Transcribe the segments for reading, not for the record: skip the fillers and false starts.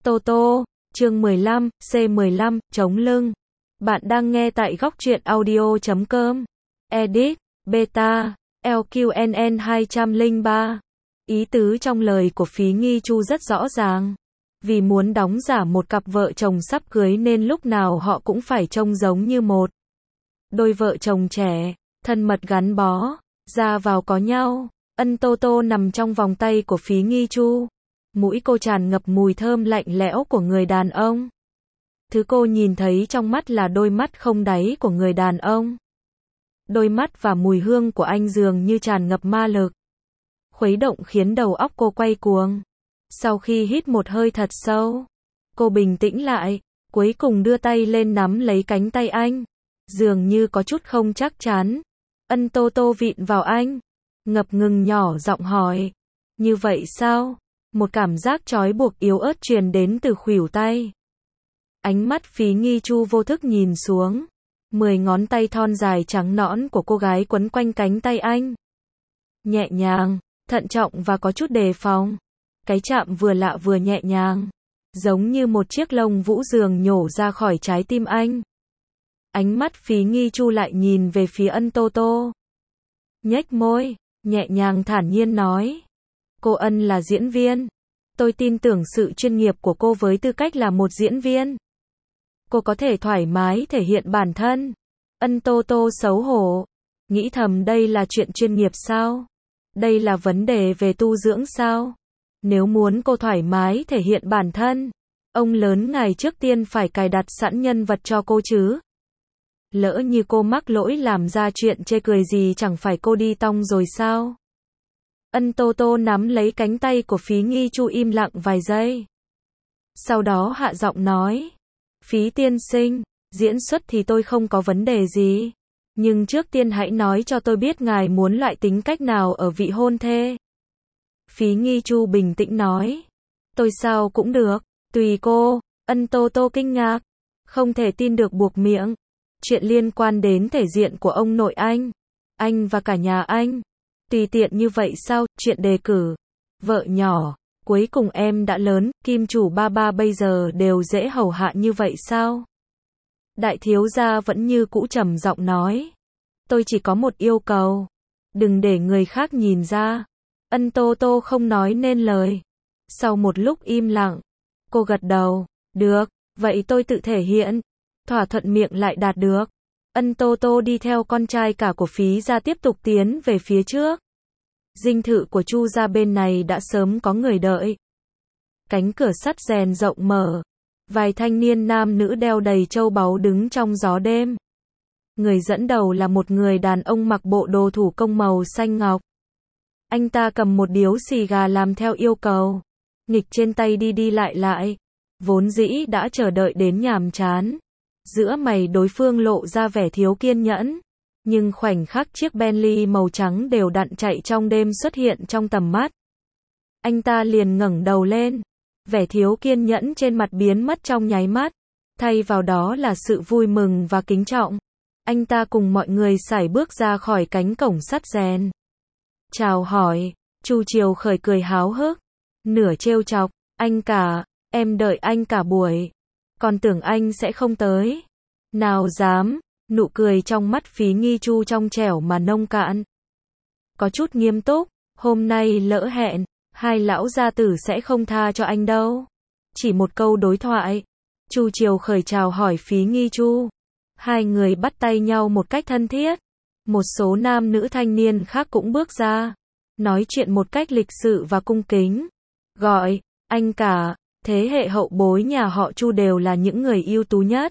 Tô Tô, chương 15, C15, chống lưng. Bạn đang nghe tại góc truyện audio.com. Edit, Beta, LQNN 203. Ý tứ trong lời của Phí Nghi Chu rất rõ ràng. Vì muốn đóng giả một cặp vợ chồng sắp cưới nên lúc nào họ cũng phải trông giống như một đôi vợ chồng trẻ, thân mật gắn bó, ra vào có nhau. Ân Tô Tô nằm trong vòng tay của Phí Nghi Chu. Mũi cô tràn ngập mùi thơm lạnh lẽo của người đàn ông. Thứ cô nhìn thấy trong mắt là đôi mắt không đáy của người đàn ông. Đôi mắt và mùi hương của anh dường như tràn ngập ma lực, khuấy động khiến đầu óc cô quay cuồng. Sau khi hít một hơi thật sâu, cô bình tĩnh lại, cuối cùng đưa tay lên nắm lấy cánh tay anh. Dường như có chút không chắc chắn. Ân Tô Tô vịn vào anh, ngập ngừng nhỏ giọng hỏi. Như vậy sao? Một cảm giác trói buộc yếu ớt truyền đến từ khuỷu tay. Ánh mắt Phí Nghi Chu vô thức nhìn xuống. 10 ngón tay thon dài trắng nõn của cô gái quấn quanh cánh tay anh. Nhẹ nhàng, thận trọng và có chút đề phòng. Cái chạm vừa lạ vừa nhẹ nhàng, giống như một chiếc lông vũ dường nhổ ra khỏi trái tim anh. Ánh mắt Phí Nghi Chu lại nhìn về phía Ân Tô Tô. Nhếch môi, nhẹ nhàng thản nhiên nói. Cô Ân là diễn viên. Tôi tin tưởng sự chuyên nghiệp của cô với tư cách là một diễn viên. Cô có thể thoải mái thể hiện bản thân. Ân Tô Tô xấu hổ, nghĩ thầm đây là chuyện chuyên nghiệp sao? Đây là vấn đề về tu dưỡng sao? Nếu muốn cô thoải mái thể hiện bản thân, ông lớn ngài trước tiên phải cài đặt sẵn nhân vật cho cô chứ. Lỡ như cô mắc lỗi làm ra chuyện chê cười gì chẳng phải cô đi tong rồi sao? Ân Tô Tô nắm lấy cánh tay của Phí Nghi Chu im lặng vài giây. Sau đó hạ giọng nói. Phí tiên sinh, diễn xuất thì tôi không có vấn đề gì. Nhưng trước tiên hãy nói cho tôi biết ngài muốn loại tính cách nào ở vị hôn thê. Phí Nghi Chu bình tĩnh nói. Tôi sao cũng được, tùy cô. Ân Tô Tô kinh ngạc, không thể tin được buộc miệng. Chuyện liên quan đến thể diện của ông nội anh và cả nhà anh. Tùy tiện như vậy sao? Chuyện đề cử vợ nhỏ, cuối cùng em đã lớn, kim chủ ba ba bây giờ đều dễ hầu hạ như vậy sao? Đại thiếu gia vẫn như cũ trầm giọng nói. Tôi chỉ có một yêu cầu, đừng để người khác nhìn ra. Ân Tô Tô không nói nên lời. Sau một lúc im lặng, cô gật đầu. Được, vậy tôi tự thể hiện. Thỏa thuận miệng lại đạt được. Ân Tô Tô đi theo con trai cả của Phí gia tiếp tục tiến về phía trước. Dinh thự của Chu gia bên này đã sớm có người đợi. Cánh cửa sắt rèn rộng mở. Vài thanh niên nam nữ đeo đầy châu báu đứng trong gió đêm. Người dẫn đầu là một người đàn ông mặc bộ đồ thủ công màu xanh ngọc. Anh ta cầm một điếu xì gà làm theo yêu cầu. Nghịch trên tay đi đi lại lại. Vốn dĩ đã chờ đợi đến nhàm chán. Giữa mày đối phương lộ ra vẻ thiếu kiên nhẫn. Nhưng khoảnh khắc chiếc Bentley màu trắng đều đặn chạy trong đêm xuất hiện trong tầm mắt. Anh ta liền ngẩng đầu lên. Vẻ thiếu kiên nhẫn trên mặt biến mất trong nháy mắt. Thay vào đó là sự vui mừng và kính trọng. Anh ta cùng mọi người sải bước ra khỏi cánh cổng sắt rèn. Chào hỏi, Chu Triều Khởi cười háo hức. Nửa trêu chọc, anh cả, em đợi anh cả buổi. Còn tưởng anh sẽ không tới. Nào dám, nụ cười trong mắt Phí Nghi Chu trong trẻo mà nông cạn. Có chút nghiêm túc, hôm nay lỡ hẹn, hai lão gia tử sẽ không tha cho anh đâu. Chỉ một câu đối thoại. Chu Triều Khởi chào hỏi Phí Nghi Chu. Hai người bắt tay nhau một cách thân thiết. Một số nam nữ thanh niên khác cũng bước ra. Nói chuyện một cách lịch sự và cung kính. Gọi, anh cả, thế hệ hậu bối nhà họ Chu đều là những người ưu tú nhất.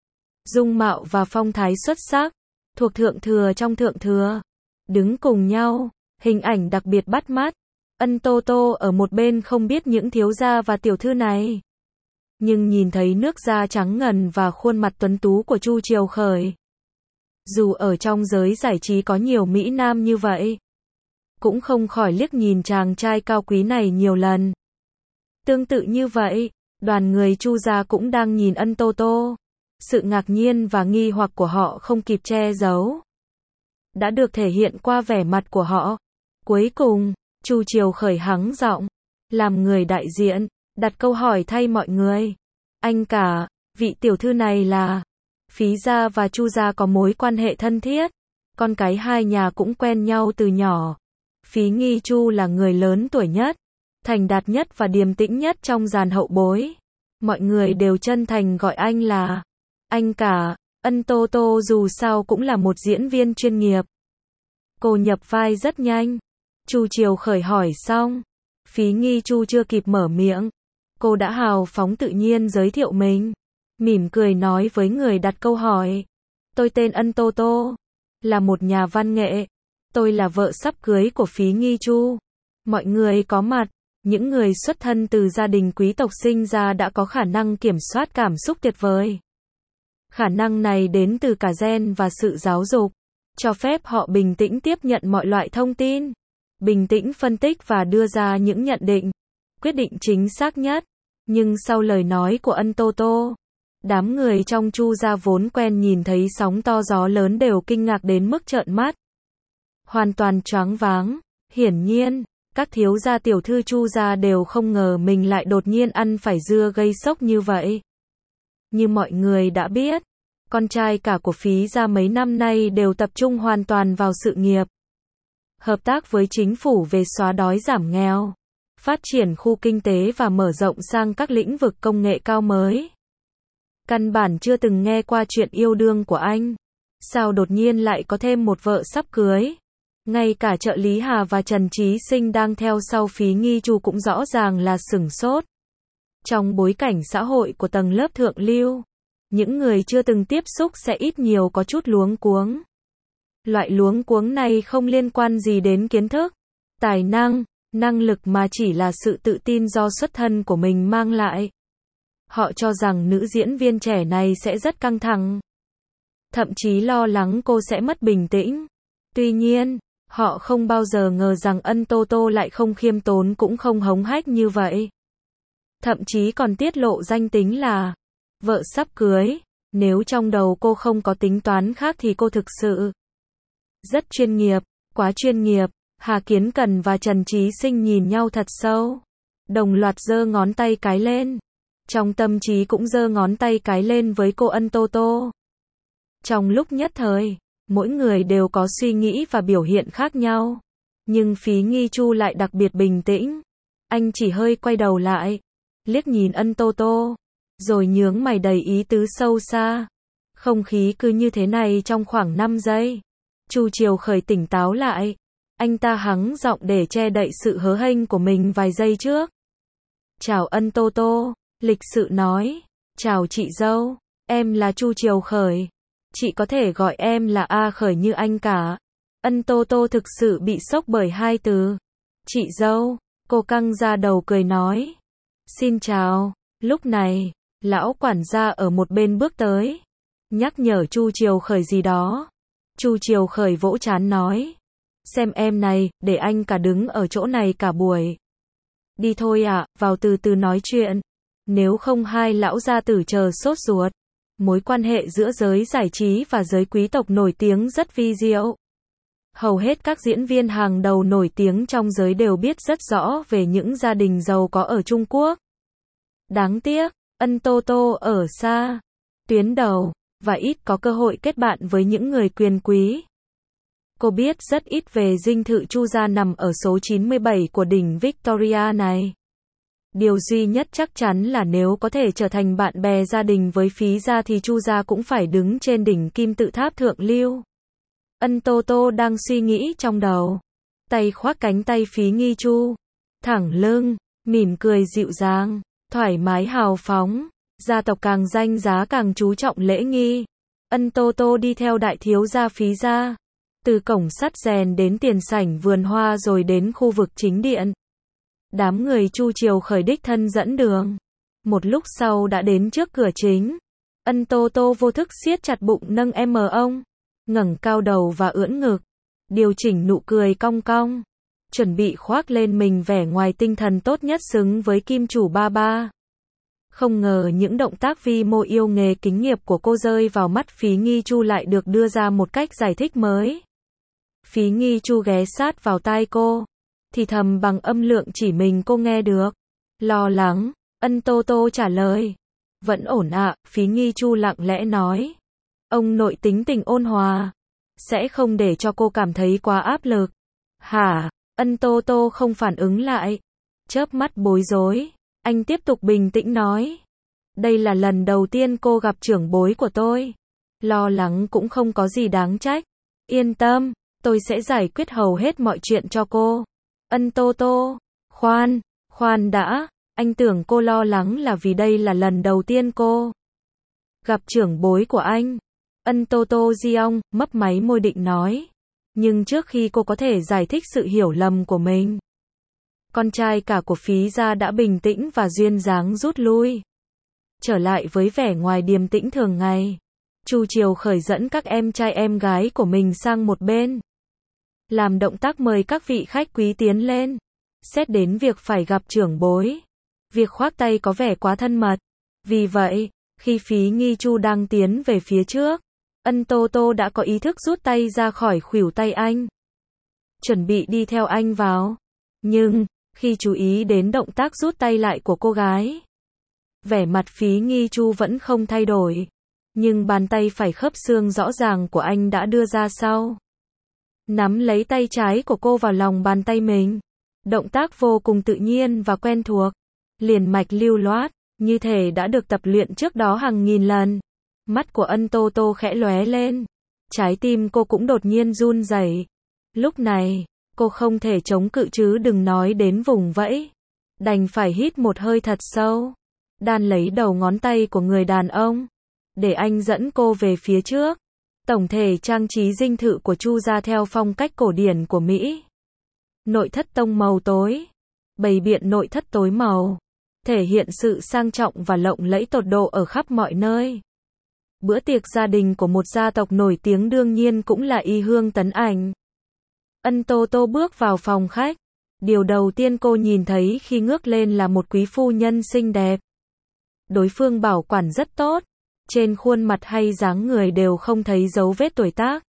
Dung mạo và phong thái xuất sắc. Thuộc thượng thừa trong thượng thừa. Đứng cùng nhau, hình ảnh đặc biệt bắt mắt. Ân Tô Tô ở một bên không biết những thiếu gia và tiểu thư này. Nhưng nhìn thấy nước da trắng ngần và khuôn mặt tuấn tú của Chu Triều Khởi. Dù ở trong giới giải trí có nhiều mỹ nam như vậy, cũng không khỏi liếc nhìn chàng trai cao quý này nhiều lần. Tương tự như vậy, đoàn người Chu gia cũng đang nhìn Ân Tô Tô. Sự ngạc nhiên và nghi hoặc của họ không kịp che giấu. Đã được thể hiện qua vẻ mặt của họ. Cuối cùng, Chu Triều Khởi hắng giọng, làm người đại diện, đặt câu hỏi thay mọi người. Anh cả, vị tiểu thư này là... Phí gia và Chu gia có mối quan hệ thân thiết. Con cái hai nhà cũng quen nhau từ nhỏ. Phí Nghi Chu là người lớn tuổi nhất, thành đạt nhất và điềm tĩnh nhất trong dàn hậu bối. Mọi người đều chân thành gọi anh là anh cả. Ân Tô Tô dù sao cũng là một diễn viên chuyên nghiệp. Cô nhập vai rất nhanh. Chu Triều Khởi hỏi xong, Phí Nghi Chu chưa kịp mở miệng, cô đã hào phóng tự nhiên giới thiệu mình, mỉm cười nói với người đặt câu hỏi. Tôi tên Ân Tô Tô, là một nhà văn nghệ. Tôi là vợ sắp cưới của Phí Nghi Chu. Mọi người có mặt, những người xuất thân từ gia đình quý tộc sinh ra đã có khả năng kiểm soát cảm xúc tuyệt vời. Khả năng này đến từ cả gen và sự giáo dục, cho phép họ bình tĩnh tiếp nhận mọi loại thông tin, bình tĩnh phân tích và đưa ra những nhận định, quyết định chính xác nhất. Nhưng sau lời nói của Ân Tô Tô, đám người trong Chu gia vốn quen nhìn thấy sóng to gió lớn đều kinh ngạc đến mức trợn mắt. Hoàn toàn choáng váng. Hiển nhiên, các thiếu gia tiểu thư Chu gia đều không ngờ mình lại đột nhiên ăn phải dưa gây sốc như vậy. Như mọi người đã biết, con trai cả của Phí gia mấy năm nay đều tập trung hoàn toàn vào sự nghiệp. Hợp tác với chính phủ về xóa đói giảm nghèo, phát triển khu kinh tế và mở rộng sang các lĩnh vực công nghệ cao mới. Căn bản chưa từng nghe qua chuyện yêu đương của anh. Sao đột nhiên lại có thêm một vợ sắp cưới? Ngay cả trợ lý Hà và Trần Trí Sinh đang theo sau Phí Nghi Chu cũng rõ ràng là sửng sốt. Trong bối cảnh xã hội của tầng lớp thượng lưu, những người chưa từng tiếp xúc sẽ ít nhiều có chút luống cuống. Loại luống cuống này không liên quan gì đến kiến thức, tài năng, năng lực mà chỉ là sự tự tin do xuất thân của mình mang lại. Họ cho rằng nữ diễn viên trẻ này sẽ rất căng thẳng, thậm chí lo lắng cô sẽ mất bình tĩnh. Tuy nhiên, họ không bao giờ ngờ rằng Ân Tô Tô lại không khiêm tốn cũng không hống hách như vậy. Thậm chí còn tiết lộ danh tính là vợ sắp cưới. Nếu trong đầu cô không có tính toán khác thì cô thực sự rất chuyên nghiệp, quá chuyên nghiệp. Hà Kiến Cần và Trần Trí Sinh nhìn nhau thật sâu, đồng loạt giơ ngón tay cái lên. Trong tâm trí cũng giơ ngón tay cái lên với cô Ân Tô Tô. Trong lúc nhất thời, mỗi người đều có suy nghĩ và biểu hiện khác nhau. Nhưng Phí Nghi Chu lại đặc biệt bình tĩnh. Anh chỉ hơi quay đầu lại, liếc nhìn Ân Tô Tô, rồi nhướng mày đầy ý tứ sâu xa. Không khí cứ như thế này trong khoảng 5 giây. Chu Triều Khởi tỉnh táo lại. Anh ta hắng giọng để che đậy sự hớ hênh của mình vài giây trước. Chào Ân Tô Tô, lịch sự nói. Chào chị dâu, em là Chu Triều Khởi. Chị có thể gọi em là A Khởi như anh cả. Ân Tô Tô thực sự bị sốc bởi hai từ chị dâu. Cô căng ra đầu cười nói. Xin chào. Lúc này, lão quản gia ở một bên bước tới, nhắc nhở Chu Triều Khởi gì đó. Chu Triều Khởi vỗ trán nói. Xem em này, để anh cả đứng ở chỗ này cả buổi. Đi thôi ạ, vào từ từ nói chuyện. Nếu không hai lão gia tử chờ sốt ruột. Mối quan hệ giữa giới giải trí và giới quý tộc nổi tiếng rất vi diệu. Hầu hết các diễn viên hàng đầu nổi tiếng trong giới đều biết rất rõ về những gia đình giàu có ở Trung Quốc. Đáng tiếc, Ân Tô Tô ở xa tuyến đầu và ít có cơ hội kết bạn với những người quyền quý. Cô biết rất ít về dinh thự Chu gia nằm ở số 97 của đỉnh Victoria này. Điều duy nhất chắc chắn là nếu có thể trở thành bạn bè gia đình với Phí gia thì Chu gia cũng phải đứng trên đỉnh kim tự tháp thượng lưu. Ân Tô Tô đang suy nghĩ trong đầu, tay khoác cánh tay Phí Nghi Chu, thẳng lưng, mỉm cười dịu dàng, thoải mái hào phóng. Gia tộc càng danh giá càng chú trọng lễ nghi. Ân Tô Tô đi theo đại thiếu gia Phí gia, từ cổng sắt rèn đến tiền sảnh vườn hoa rồi đến khu vực chính điện. Đám người Chu Triều Khởi đích thân dẫn đường. Một lúc sau đã đến trước cửa chính. Ân Tô Tô vô thức siết chặt bụng nâng ông, ngẩng cao đầu và ưỡn ngực, điều chỉnh nụ cười cong cong, chuẩn bị khoác lên mình vẻ ngoài tinh thần tốt nhất xứng với kim chủ ba ba. Không ngờ những động tác vi mô yêu nghề kính nghiệp của cô rơi vào mắt Phí Nghi Chu lại được đưa ra một cách giải thích mới. Phí Nghi Chu ghé sát vào tai cô, thì thầm bằng âm lượng chỉ mình cô nghe được. Lo lắng, Ân Tô Tô trả lời. Vẫn ổn ạ, Phí Nghi Chu lặng lẽ nói. Ông nội tính tình ôn hòa, sẽ không để cho cô cảm thấy quá áp lực. Hả? Ân Tô Tô không phản ứng lại. Chớp mắt bối rối. Anh tiếp tục bình tĩnh nói. Đây là lần đầu tiên cô gặp trưởng bối của tôi. Lo lắng cũng không có gì đáng trách. Yên tâm, tôi sẽ giải quyết hầu hết mọi chuyện cho cô. Ân Tô Tô. Khoan đã. Anh tưởng cô lo lắng là vì đây là lần đầu tiên cô gặp trưởng bối của anh. Ân Tô Tô Giong mấp máy môi định nói. Nhưng trước khi cô có thể giải thích sự hiểu lầm của mình, con trai cả của Phí gia đã bình tĩnh và duyên dáng rút lui. Trở lại với vẻ ngoài điềm tĩnh thường ngày. Chu Triều Khởi dẫn các em trai em gái của mình sang một bên, làm động tác mời các vị khách quý tiến lên. Xét đến việc phải gặp trưởng bối, việc khoác tay có vẻ quá thân mật. Vì vậy, khi Phí Nghi Chu đang tiến về phía trước, Ân Tô Tô đã có ý thức rút tay ra khỏi khuỷu tay anh, chuẩn bị đi theo anh vào. Nhưng, khi chú ý đến động tác rút tay lại của cô gái, vẻ mặt Phí Nghi Chu vẫn không thay đổi. Nhưng bàn tay phải khớp xương rõ ràng của anh đã đưa ra sau, nắm lấy tay trái của cô vào lòng bàn tay mình. Động tác vô cùng tự nhiên và quen thuộc, liền mạch lưu loát, như thể đã được tập luyện trước đó hàng nghìn lần. Mắt của Ân Tô Tô khẽ lóe lên. Trái tim cô cũng đột nhiên run rẩy. Lúc này, cô không thể chống cự chứ đừng nói đến vùng vẫy. Đành phải hít một hơi thật sâu, đan lấy đầu ngón tay của người đàn ông, để anh dẫn cô về phía trước. Tổng thể trang trí dinh thự của Chu gia theo phong cách cổ điển của Mỹ. Nội thất tông màu tối, bày biện nội thất tối màu, thể hiện sự sang trọng và lộng lẫy tột độ ở khắp mọi nơi. Bữa tiệc gia đình của một gia tộc nổi tiếng đương nhiên cũng là Y Hương Tấn Ảnh. Ân Tô Tô bước vào phòng khách. Điều đầu tiên cô nhìn thấy khi ngước lên là một quý phu nhân xinh đẹp. Đối phương bảo quản rất tốt. Trên khuôn mặt hay dáng người đều không thấy dấu vết tuổi tác.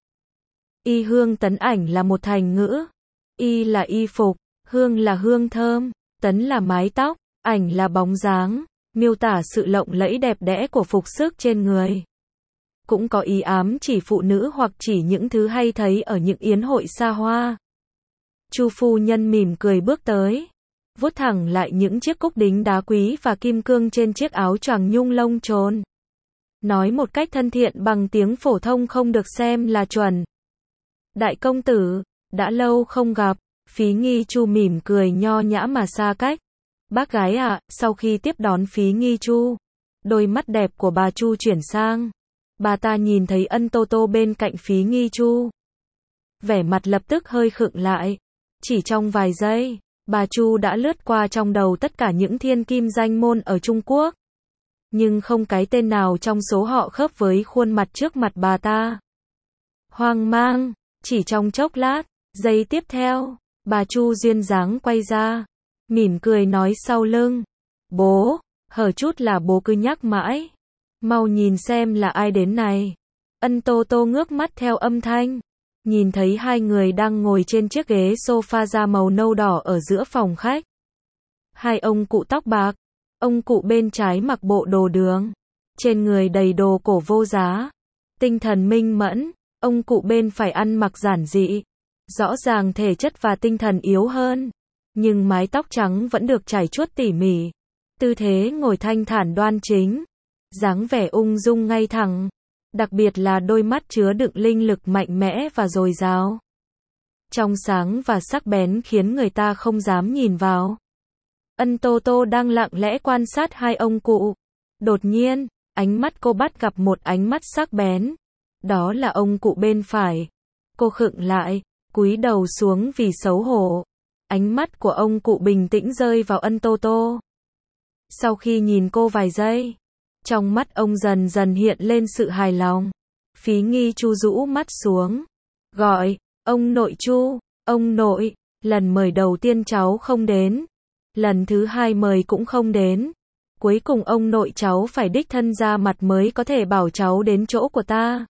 Y Hương Tấn Ảnh là một thành ngữ. Y là y phục, hương là hương thơm, tấn là mái tóc, ảnh là bóng dáng, miêu tả sự lộng lẫy đẹp đẽ của phục sức trên người. Cũng có ý ám chỉ phụ nữ hoặc chỉ những thứ hay thấy ở những yến hội xa hoa. Chu phu nhân mỉm cười bước tới, vuốt thẳng lại những chiếc cúc đính đá quý và kim cương trên chiếc áo choàng nhung lông trồn. Nói một cách thân thiện bằng tiếng phổ thông không được xem là chuẩn. Đại công tử, đã lâu không gặp. Phí Nghi Chu mỉm cười nho nhã mà xa cách. Bác gái ạ. Sau khi tiếp đón Phí Nghi Chu, đôi mắt đẹp của bà Chu chuyển sang. Bà ta nhìn thấy Ân Tô Tô bên cạnh Phí Nghi Chu, vẻ mặt lập tức hơi khựng lại. Chỉ trong vài giây, bà Chu đã lướt qua trong đầu tất cả những thiên kim danh môn ở Trung Quốc. Nhưng không cái tên nào trong số họ khớp với khuôn mặt trước mặt bà ta. Hoang mang, chỉ trong chốc lát, giây tiếp theo, bà Chu duyên dáng quay ra, mỉm cười nói sau lưng. Bố, hở chút là bố cứ nhắc mãi. Mau nhìn xem là ai đến này. Ân Tô Tô ngước mắt theo âm thanh, nhìn thấy hai người đang ngồi trên chiếc ghế sofa da màu nâu đỏ ở giữa phòng khách. Hai ông cụ tóc bạc, ông cụ bên trái mặc bộ đồ đường, trên người đầy đồ cổ vô giá, tinh thần minh mẫn, ông cụ bên phải ăn mặc giản dị, rõ ràng thể chất và tinh thần yếu hơn, nhưng mái tóc trắng vẫn được chải chuốt tỉ mỉ, tư thế ngồi thanh thản đoan chính, dáng vẻ ung dung ngay thẳng, đặc biệt là đôi mắt chứa đựng linh lực mạnh mẽ và dồi dào, trong sáng và sắc bén khiến người ta không dám nhìn vào. Ân Tô Tô đang lặng lẽ quan sát hai ông cụ. Đột nhiên, ánh mắt cô bắt gặp một ánh mắt sắc bén. Đó là ông cụ bên phải. Cô khựng lại, cúi đầu xuống vì xấu hổ. Ánh mắt của ông cụ bình tĩnh rơi vào Ân Tô Tô. Sau khi nhìn cô vài giây, trong mắt ông dần dần hiện lên sự hài lòng. Phí Nghi Chu rũ mắt xuống, gọi, ông nội Chu, ông nội, lần mời đầu tiên cháu không đến. Lần thứ hai mời cũng không đến. Cuối cùng ông nội cháu phải đích thân ra mặt mới có thể bảo cháu đến chỗ của ta.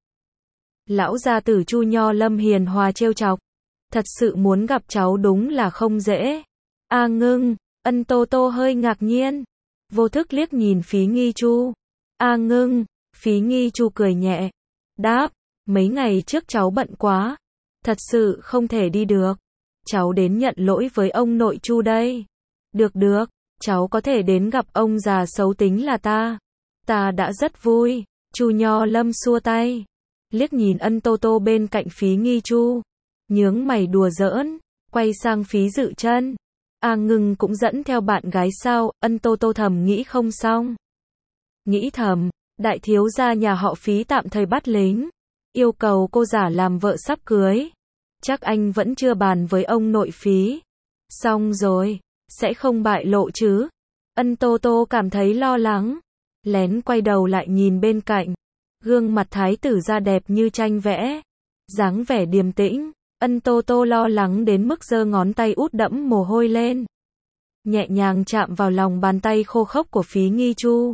Lão gia tử Chu Nho Lâm hiền hòa trêu chọc. Thật sự muốn gặp cháu đúng là không dễ. A Ngưng, Ân Tô Tô hơi ngạc nhiên. vô thức liếc nhìn Phí Nghi Chu. A Ngưng, Phí Nghi Chu cười nhẹ, đáp, mấy ngày trước cháu bận quá, thật sự không thể đi được. Cháu đến nhận lỗi với ông nội Chu đây. Được được, cháu có thể đến gặp ông già xấu tính là ta. Ta đã rất vui. Chu Nho Lâm xua tay, liếc nhìn Ân Tô Tô bên cạnh Phí Nghi Chu, nhướng mày đùa giỡn, quay sang Phí Dự Chân. A Ngưng cũng dẫn theo bạn gái sao? Ân Tô Tô thầm nghĩ không xong. Nghĩ thầm, đại thiếu gia nhà họ Phí tạm thời bắt lính, yêu cầu cô giả làm vợ sắp cưới. Chắc anh vẫn chưa bàn với ông nội Phí. Xong rồi, sẽ không bại lộ chứ? Ân Tô Tô cảm thấy lo lắng, lén quay đầu lại nhìn bên cạnh. Gương mặt thái tử gia đẹp như tranh vẽ, dáng vẻ điềm tĩnh. Ân Tô Tô lo lắng đến mức giơ ngón tay út đẫm mồ hôi lên, nhẹ nhàng chạm vào lòng bàn tay khô khốc của Phí Nghi Chu.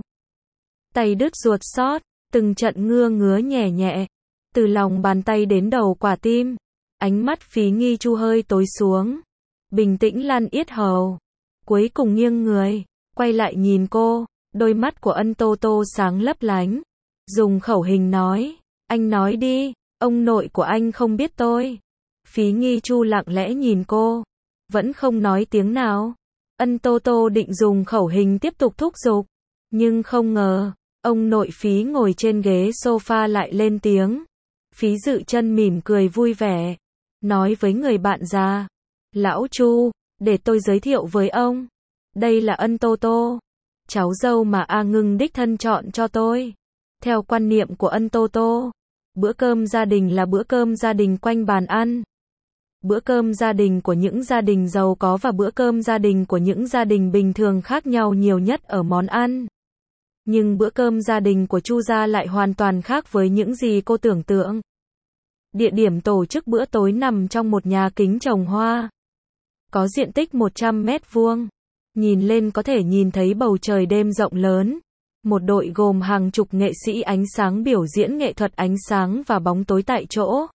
Tay đứt ruột xót, từng trận ngứa ngứa nhẹ nhẹ, từ lòng bàn tay đến đầu quả tim. Ánh mắt Phí Nghi Chu hơi tối xuống, bình tĩnh lăn yết hầu, cuối cùng nghiêng người, quay lại nhìn cô. Đôi mắt của Ân Tô Tô sáng lấp lánh, dùng khẩu hình nói, anh nói đi, ông nội của anh không biết tôi. Phí Nghi Chu lặng lẽ nhìn cô, vẫn không nói tiếng nào. Ân Tô Tô định dùng khẩu hình tiếp tục thúc giục, nhưng không ngờ, ông nội Phí ngồi trên ghế sofa lại lên tiếng. Phí Dự Chân mỉm cười vui vẻ, nói với người bạn già, lão Chu, để tôi giới thiệu với ông. Đây là Ân Tô Tô, cháu dâu mà A Ngưng đích thân chọn cho tôi. Theo quan niệm của Ân Tô Tô, bữa cơm gia đình là bữa cơm gia đình quanh bàn ăn. Bữa cơm gia đình của những gia đình giàu có và bữa cơm gia đình của những gia đình bình thường khác nhau nhiều nhất ở món ăn. Nhưng bữa cơm gia đình của Chu gia lại hoàn toàn khác với những gì cô tưởng tượng. Địa điểm tổ chức bữa tối nằm trong một nhà kính trồng hoa, có diện tích 100 mét vuông. Nhìn lên có thể nhìn thấy bầu trời đêm rộng lớn. Một đội gồm hàng chục nghệ sĩ ánh sáng biểu diễn nghệ thuật ánh sáng và bóng tối tại chỗ.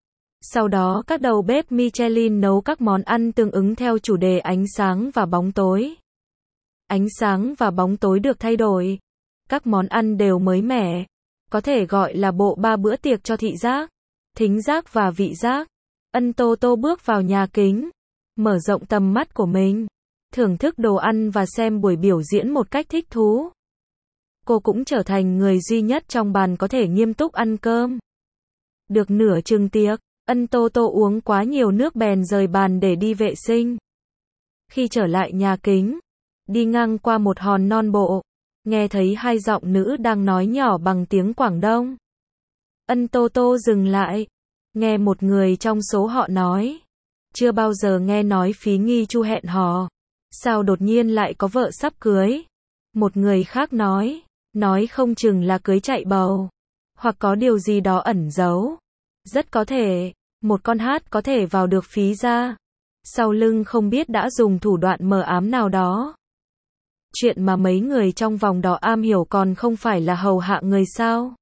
Sau đó các đầu bếp Michelin nấu các món ăn tương ứng theo chủ đề ánh sáng và bóng tối. Ánh sáng và bóng tối được thay đổi. Các món ăn đều mới mẻ. Có thể gọi là bộ ba bữa tiệc cho thị giác, thính giác và vị giác. Ân Tô Tô bước vào nhà kính, mở rộng tầm mắt của mình, thưởng thức đồ ăn và xem buổi biểu diễn một cách thích thú. Cô cũng trở thành người duy nhất trong bàn có thể nghiêm túc ăn cơm. Được nửa chừng tiệc, Ân Tô Tô uống quá nhiều nước bèn rời bàn để đi vệ sinh. Khi trở lại nhà kính, đi ngang qua một hòn non bộ, nghe thấy hai giọng nữ đang nói nhỏ bằng tiếng Quảng Đông. Ân Tô Tô dừng lại, nghe một người trong số họ nói, chưa bao giờ nghe nói Phí Nghi Chu hẹn hò, sao đột nhiên lại có vợ sắp cưới. Một người khác nói không chừng là cưới chạy bầu, hoặc có điều gì đó ẩn giấu. Rất có thể, một con hát có thể vào được Phí gia, sau lưng không biết đã dùng thủ đoạn mờ ám nào đó. Chuyện mà mấy người trong vòng đó am hiểu còn không phải là hầu hạ người sao?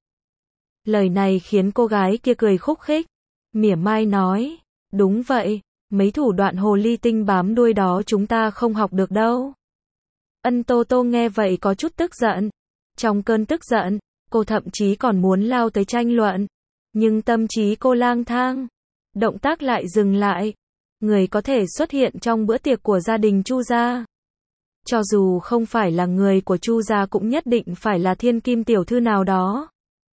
Lời này khiến cô gái kia cười khúc khích, mỉa mai nói, đúng vậy, mấy thủ đoạn hồ ly tinh bám đuôi đó chúng ta không học được đâu. Ân Tô Tô nghe vậy có chút tức giận. Trong cơn tức giận, cô thậm chí còn muốn lao tới tranh luận. Nhưng tâm trí cô lang thang, động tác lại dừng lại. Người có thể xuất hiện trong bữa tiệc của gia đình Chu gia, cho dù không phải là người của Chu gia cũng nhất định phải là thiên kim tiểu thư nào đó.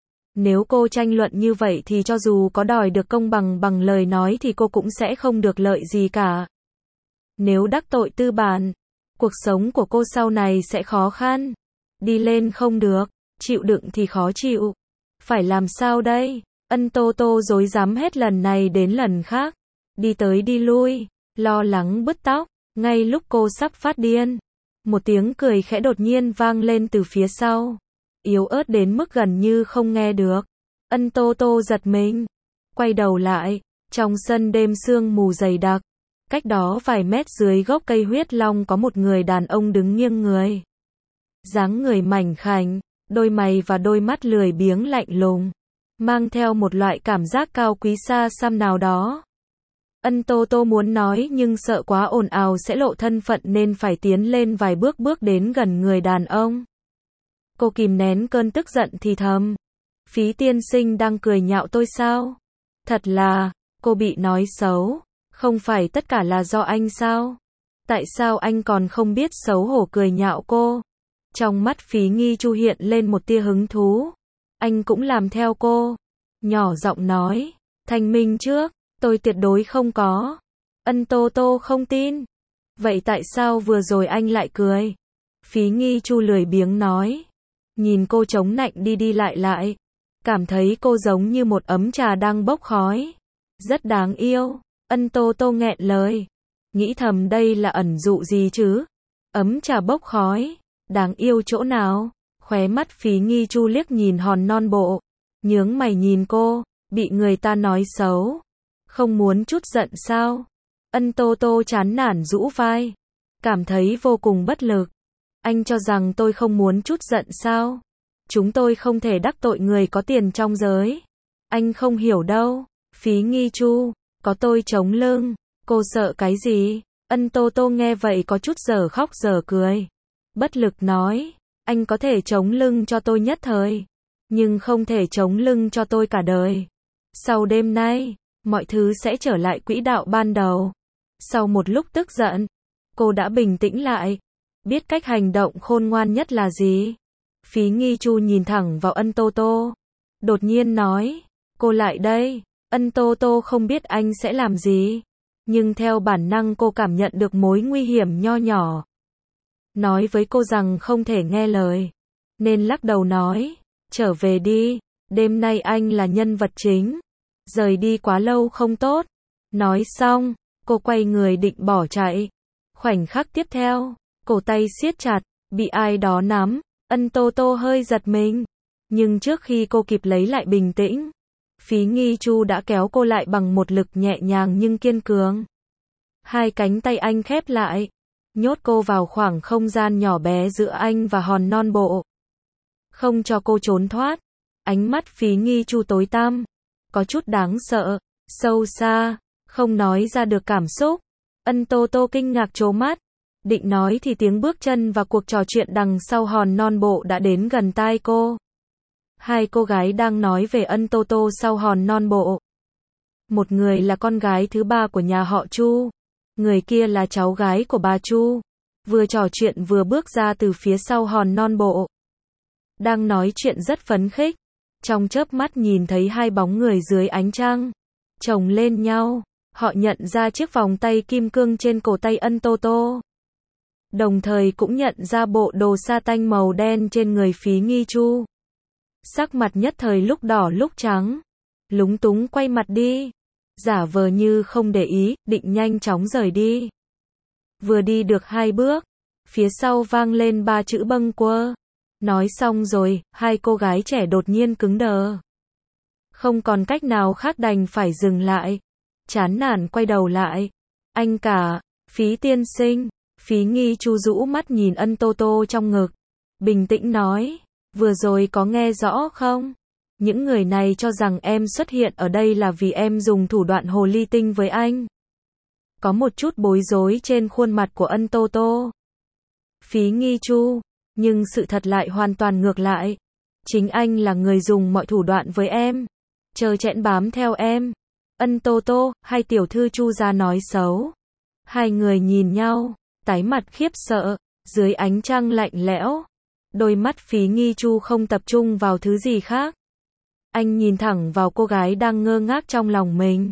Nếu cô tranh luận như vậy thì cho dù có đòi được công bằng bằng lời nói thì cô cũng sẽ không được lợi gì cả. Nếu đắc tội tư bản, cuộc sống của cô sau này sẽ khó khăn. Đi lên không được, chịu đựng thì khó chịu. Phải làm sao đây? Ân Tô Tô rối rắm hết lần này đến lần khác. Đi tới đi lui, lo lắng bứt tóc. Ngay lúc cô sắp phát điên, một tiếng cười khẽ đột nhiên vang lên từ phía sau. Yếu ớt đến mức gần như không nghe được. Ân Tô Tô giật mình, quay đầu lại, trong sân đêm sương mù dày đặc, cách đó vài mét dưới gốc cây huyết long có một người đàn ông đứng nghiêng người. Dáng người mảnh khảnh, đôi mày và đôi mắt lười biếng lạnh lùng, mang theo một loại cảm giác cao quý xa xăm nào đó. Ân Tô Tô muốn nói nhưng sợ quá ồn ào sẽ lộ thân phận nên phải tiến lên vài bước bước đến gần người đàn ông. Cô kìm nén cơn tức giận thì thầm. Phí tiên sinh đang cười nhạo tôi sao? Thật là, cô bị nói xấu. Không phải tất cả là do anh sao? Tại sao anh còn không biết xấu hổ cười nhạo cô? Trong mắt Phí Nghi Chu hiện lên một tia hứng thú. Anh cũng làm theo cô. Nhỏ giọng nói. Thanh minh trước, tôi tuyệt đối không có. Ân Tô Tô không tin. Vậy tại sao vừa rồi anh lại cười? Phí Nghi Chu lười biếng nói. Nhìn cô chống nạnh đi đi lại lại. Cảm thấy cô giống như một ấm trà đang bốc khói. Rất đáng yêu. Ân Tô Tô nghẹn lời. Nghĩ thầm đây là ẩn dụ gì chứ? Ấm trà bốc khói. Đáng yêu chỗ nào? Khóe mắt Phí Nghi Chu liếc nhìn hòn non bộ. Nhướng mày nhìn cô. Bị người ta nói xấu. Không muốn chút giận sao? Ân Tô Tô chán nản rũ vai. Cảm thấy vô cùng bất lực. Anh cho rằng tôi không muốn chút giận sao? Chúng tôi không thể đắc tội người có tiền trong giới. Anh không hiểu đâu. Phí Nghi Chu, có tôi chống lưng. Cô sợ cái gì? Ân Tô Tô nghe vậy có chút giờ khóc giờ cười. Bất lực nói, anh có thể chống lưng cho tôi nhất thời, nhưng không thể chống lưng cho tôi cả đời. Sau đêm nay, mọi thứ sẽ trở lại quỹ đạo ban đầu. Sau một lúc tức giận, cô đã bình tĩnh lại, biết cách hành động khôn ngoan nhất là gì. Phí Nghi Chu nhìn thẳng vào Ân Tô Tô, đột nhiên nói, cô lại đây. Ân Tô Tô không biết anh sẽ làm gì, nhưng theo bản năng cô cảm nhận được mối nguy hiểm nho nhỏ. Nói với cô rằng không thể nghe lời, nên lắc đầu nói, trở về đi, đêm nay anh là nhân vật chính, rời đi quá lâu không tốt. Nói xong, cô quay người định bỏ chạy. Khoảnh khắc tiếp theo, cổ tay siết chặt, bị ai đó nắm. Ân Tô Tô hơi giật mình, nhưng trước khi cô kịp lấy lại bình tĩnh, Phí Nghi Chu đã kéo cô lại bằng một lực nhẹ nhàng nhưng kiên cường. Hai cánh tay anh khép lại, nhốt cô vào khoảng không gian nhỏ bé giữa anh và hòn non bộ. Không cho cô trốn thoát. Ánh mắt Phí Nghi Chu tối tăm, có chút đáng sợ, sâu xa, không nói ra được cảm xúc. Ân Tô Tô kinh ngạc trố mắt, định nói thì tiếng bước chân và cuộc trò chuyện đằng sau hòn non bộ đã đến gần tai cô. Hai cô gái đang nói về Ân Tô Tô sau hòn non bộ. Một người là con gái thứ ba của nhà họ Chu, người kia là cháu gái của bà Chu. Vừa trò chuyện vừa bước ra từ phía sau hòn non bộ. Đang nói chuyện rất phấn khích. Trong chớp mắt nhìn thấy hai bóng người dưới ánh trăng chồng lên nhau, họ nhận ra chiếc vòng tay kim cương trên cổ tay Ân Tô Tô. Đồng thời cũng nhận ra bộ đồ sa tanh màu đen trên người Phí Nghi Chu. Sắc mặt nhất thời lúc đỏ lúc trắng, lúng túng quay mặt đi, giả vờ như không để ý, định nhanh chóng rời đi. Vừa đi được 2 bước, phía sau vang lên 3 chữ bâng quơ. Nói xong rồi, hai cô gái trẻ đột nhiên cứng đờ. Không còn cách nào khác đành phải dừng lại. Chán nản quay đầu lại. Anh cả, Phí tiên sinh. Phí Nghi Chu rũ mắt nhìn Ân Tô Tô trong ngực. Bình tĩnh nói, vừa rồi có nghe rõ không? Những người này cho rằng em xuất hiện ở đây là vì em dùng thủ đoạn hồ ly tinh với anh. Có một chút bối rối trên khuôn mặt của Ân Tô Tô. Phí Nghi Chu, nhưng sự thật lại hoàn toàn ngược lại. Chính anh là người dùng mọi thủ đoạn với em, trơ trẽn bám theo em. Ân Tô Tô, hai tiểu thư Chu gia nói xấu. Hai người nhìn nhau, tái mặt khiếp sợ, dưới ánh trăng lạnh lẽo. Đôi mắt Phí Nghi Chu không tập trung vào thứ gì khác. Anh nhìn thẳng vào cô gái đang ngơ ngác trong lòng mình.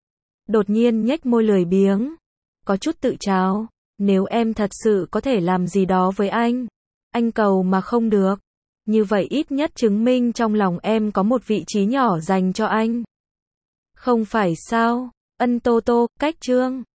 Đột nhiên nhếch môi lười biếng, có chút tự tráo. Nếu em thật sự có thể làm gì đó với anh cầu mà không được. Như vậy ít nhất chứng minh trong lòng em có một vị trí nhỏ dành cho anh. Không phải sao? Ân Tô Tô, cách chương.